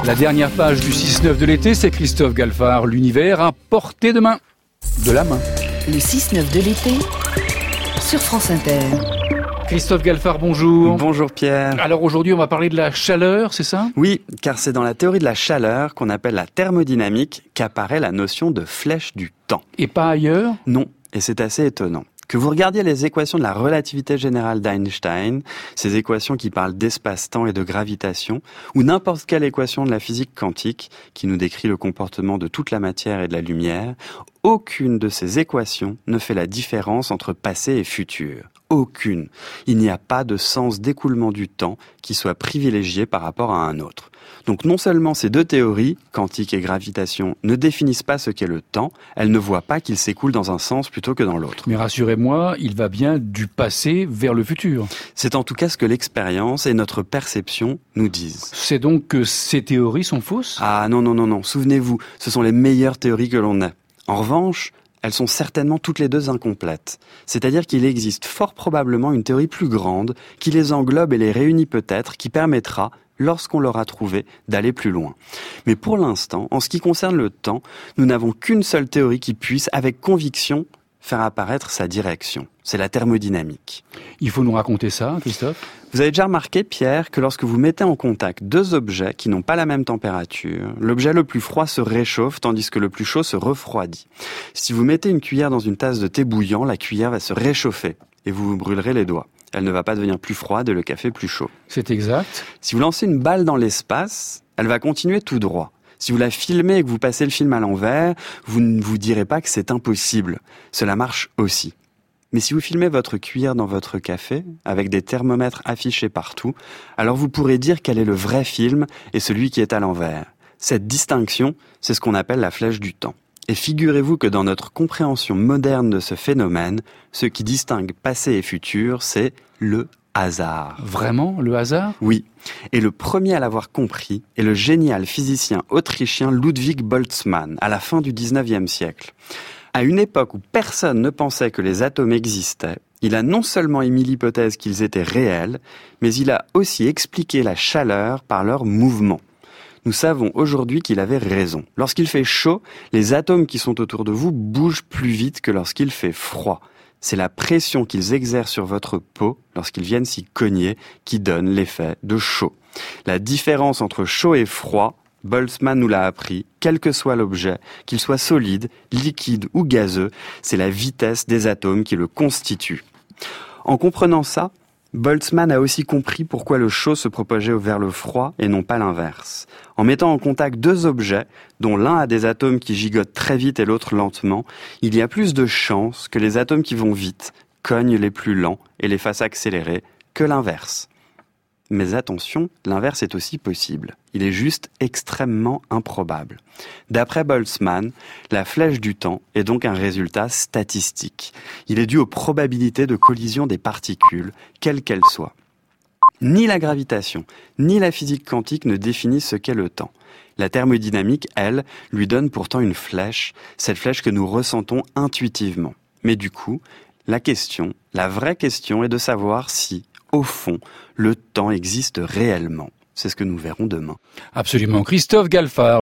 La dernière page du 6-9 de l'été, c'est Christophe Galfard. L'univers à portée de main. De la main. Le 6-9 de l'été sur France Inter. Christophe Galfard, bonjour. Bonjour Pierre. Alors aujourd'hui, on va parler de la chaleur, c'est ça ? Oui, car c'est dans la théorie de la chaleur qu'on appelle la thermodynamique qu'apparaît la notion de flèche du temps. Et pas ailleurs ? Non, et c'est assez étonnant. Que vous regardiez les équations de la relativité générale d'Einstein, ces équations qui parlent d'espace-temps et de gravitation, ou n'importe quelle équation de la physique quantique qui nous décrit le comportement de toute la matière et de la lumière, aucune de ces équations ne fait la différence entre passé et futur. Aucune. Il n'y a pas de sens d'écoulement du temps qui soit privilégié par rapport à un autre. Donc non seulement ces deux théories, quantique et gravitation, ne définissent pas ce qu'est le temps, elles ne voient pas qu'il s'écoule dans un sens plutôt que dans l'autre. Mais rassurez-moi, il va bien du passé vers le futur. C'est en tout cas ce que l'expérience et notre perception nous disent. C'est donc que ces théories sont fausses ? Ah non, souvenez-vous, ce sont les meilleures théories que l'on ait. En revanche, elles sont certainement toutes les deux incomplètes. C'est-à-dire qu'il existe fort probablement une théorie plus grande qui les englobe et les réunit peut-être, qui permettra, lorsqu'on l'aura trouvé, d'aller plus loin. Mais pour l'instant, en ce qui concerne le temps, nous n'avons qu'une seule théorie qui puisse, avec conviction, faire apparaître sa direction. C'est la thermodynamique. Il faut nous raconter ça, Christophe ? Vous avez déjà remarqué, Pierre, que lorsque vous mettez en contact deux objets qui n'ont pas la même température, l'objet le plus froid se réchauffe tandis que le plus chaud se refroidit. Si vous mettez une cuillère dans une tasse de thé bouillant, la cuillère va se réchauffer et vous vous brûlerez les doigts. Elle ne va pas devenir plus froide et le café plus chaud. C'est exact. Si vous lancez une balle dans l'espace, elle va continuer tout droit. Si vous la filmez et que vous passez le film à l'envers, vous ne vous direz pas que c'est impossible. Cela marche aussi. Mais si vous filmez votre cuillère dans votre café, avec des thermomètres affichés partout, alors vous pourrez dire quel est le vrai film et celui qui est à l'envers. Cette distinction, c'est ce qu'on appelle la flèche du temps. Et figurez-vous que dans notre compréhension moderne de ce phénomène, ce qui distingue passé et futur, c'est le hasard. Vraiment, le hasard ? Oui. Et le premier à l'avoir compris est le génial physicien autrichien Ludwig Boltzmann, à la fin du 19e siècle. À une époque où personne ne pensait que les atomes existaient, il a non seulement émis l'hypothèse qu'ils étaient réels, mais il a aussi expliqué la chaleur par leur mouvement. Nous savons aujourd'hui qu'il avait raison. Lorsqu'il fait chaud, les atomes qui sont autour de vous bougent plus vite que lorsqu'il fait froid. C'est la pression qu'ils exercent sur votre peau lorsqu'ils viennent s'y cogner qui donne l'effet de chaud. La différence entre chaud et froid, Boltzmann nous l'a appris, quel que soit l'objet, qu'il soit solide, liquide ou gazeux, c'est la vitesse des atomes qui le constituent. En comprenant ça, Boltzmann a aussi compris pourquoi le chaud se propageait vers le froid et non pas l'inverse. En mettant en contact deux objets, dont l'un a des atomes qui gigotent très vite et l'autre lentement, il y a plus de chances que les atomes qui vont vite cognent les plus lents et les fassent accélérer que l'inverse. Mais attention, l'inverse est aussi possible. Il est juste extrêmement improbable. D'après Boltzmann, la flèche du temps est donc un résultat statistique. Il est dû aux probabilités de collision des particules, quelles qu'elles soient. Ni la gravitation, ni la physique quantique ne définissent ce qu'est le temps. La thermodynamique, elle, lui donne pourtant une flèche, cette flèche que nous ressentons intuitivement. Mais du coup, la vraie question est de savoir si, au fond, le temps existe réellement. C'est ce que nous verrons demain. Absolument. Christophe Galfard.